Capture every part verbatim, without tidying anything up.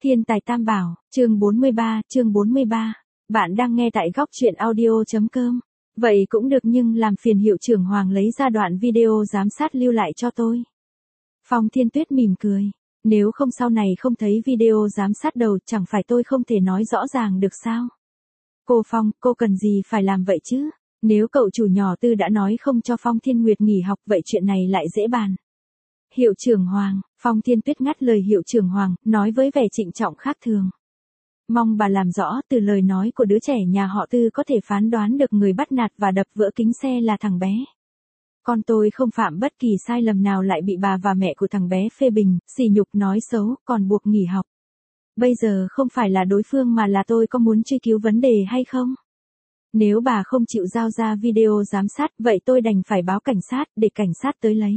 Thiên tài tam bảo, chương bốn mươi ba, chương bốn mươi ba. Bạn đang nghe tại góc truyện audio.com. Vậy cũng được nhưng làm phiền hiệu trưởng Hoàng lấy ra đoạn video giám sát lưu lại cho tôi. Phong Thiên Tuyết mỉm cười. Nếu không sau này không thấy video giám sát đầu chẳng phải tôi không thể nói rõ ràng được sao? Cô Phong, cô cần gì phải làm vậy chứ? Nếu cậu chủ nhỏ Tư đã nói không cho Phong Thiên Nguyệt nghỉ học vậy chuyện này lại dễ bàn. Hiệu trưởng Hoàng, Phong Thiên Tuyết ngắt lời hiệu trưởng Hoàng, nói với vẻ trịnh trọng khác thường. Mong bà làm rõ từ lời nói của đứa trẻ nhà họ Tư có thể phán đoán được người bắt nạt và đập vỡ kính xe là thằng bé. Con tôi không phạm bất kỳ sai lầm nào lại bị bà và mẹ của thằng bé phê bình, sỉ nhục nói xấu, còn buộc nghỉ học. Bây giờ không phải là đối phương mà là tôi có muốn truy cứu vấn đề hay không? Nếu bà không chịu giao ra video giám sát vậy tôi đành phải báo cảnh sát để cảnh sát tới lấy.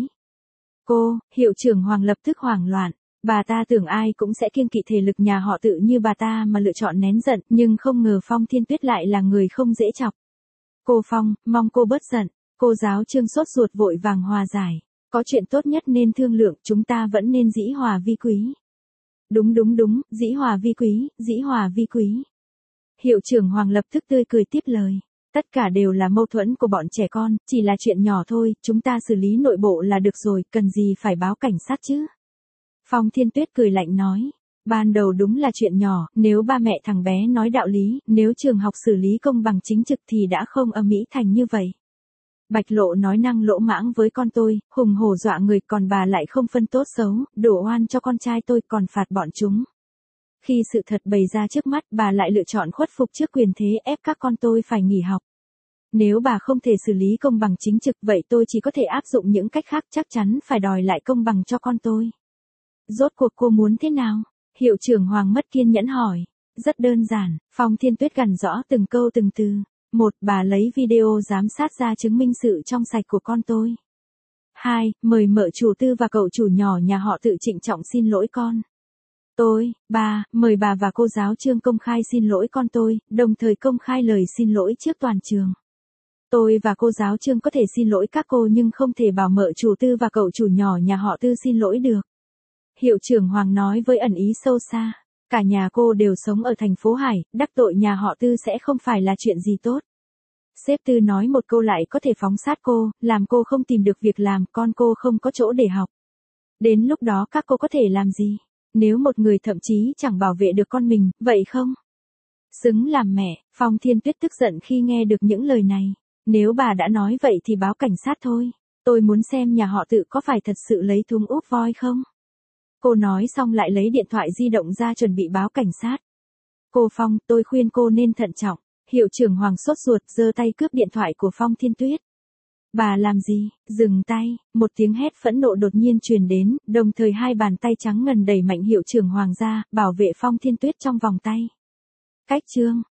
Cô, hiệu trưởng Hoàng lập tức hoảng loạn. Bà ta tưởng ai cũng sẽ kiêng kỵ thể lực nhà họ Tự như bà ta mà lựa chọn nén giận, nhưng không ngờ Phong Thiên Tuyết lại là người không dễ chọc. Cô Phong, mong cô bớt giận. Cô giáo Trương sốt ruột vội vàng hòa giải. Có chuyện tốt nhất nên thương lượng, chúng ta vẫn nên dĩ hòa vi quý. Đúng đúng đúng, dĩ hòa vi quý, dĩ hòa vi quý. Hiệu trưởng Hoàng lập tức tươi cười tiếp lời. Tất cả đều là mâu thuẫn của bọn trẻ con, chỉ là chuyện nhỏ thôi, chúng ta xử lý nội bộ là được rồi, cần gì phải báo cảnh sát chứ? Phong Thiên Tuyết cười lạnh nói. Ban đầu đúng là chuyện nhỏ, nếu ba mẹ thằng bé nói đạo lý, nếu trường học xử lý công bằng chính trực thì đã không ầm ĩ thành như vậy. Bạch Lộ nói năng lỗ mãng với con tôi, hùng hổ dọa người, còn bà lại không phân tốt xấu, đổ oan cho con trai tôi còn phạt bọn chúng. Khi sự thật bày ra trước mắt bà lại lựa chọn khuất phục trước quyền thế ép các con tôi phải nghỉ học. Nếu bà không thể xử lý công bằng chính trực vậy tôi chỉ có thể áp dụng những cách khác, chắc chắn phải đòi lại công bằng cho con tôi. Rốt cuộc cô muốn thế nào? Hiệu trưởng Hoàng mất kiên nhẫn hỏi. Rất đơn giản, Phong Thiên Tuyết gằn rõ từng câu từng từ. Một, bà lấy video giám sát ra chứng minh sự trong sạch của con tôi. Hai, mời mợ chủ Tư và cậu chủ nhỏ nhà họ Tự trịnh trọng xin lỗi con tôi. Ba, mời bà và cô giáo Trương công khai xin lỗi con tôi, đồng thời công khai lời xin lỗi trước toàn trường. Tôi và cô giáo Trương có thể xin lỗi các cô nhưng không thể bảo mợ chủ Tư và cậu chủ nhỏ nhà họ Tư xin lỗi được. Hiệu trưởng Hoàng nói với ẩn ý sâu xa. Cả nhà cô đều sống ở thành phố Hải, đắc tội nhà họ Tư sẽ không phải là chuyện gì tốt. Sếp Tư nói một câu lại có thể phóng sát cô, làm cô không tìm được việc làm, con cô không có chỗ để học. Đến lúc đó các cô có thể làm gì? Nếu một người thậm chí chẳng bảo vệ được con mình, vậy không? Xứng làm mẹ, Phong Thiên Tuyết tức giận khi nghe được những lời này. Nếu bà đã nói vậy thì báo cảnh sát thôi. Tôi muốn xem nhà họ Tự có phải thật sự lấy thúng úp voi không? Cô nói xong lại lấy điện thoại di động ra chuẩn bị báo cảnh sát. Cô Phong, tôi khuyên cô nên thận trọng. Hiệu trưởng Hoàng sốt ruột giơ tay cướp điện thoại của Phong Thiên Tuyết. Bà làm gì? Dừng tay. Một tiếng hét phẫn nộ đột nhiên truyền đến, đồng thời hai bàn tay trắng ngần đẩy mạnh hiệu trưởng Hoàng ra, bảo vệ Phong Thiên Tuyết trong vòng tay. Cách chương.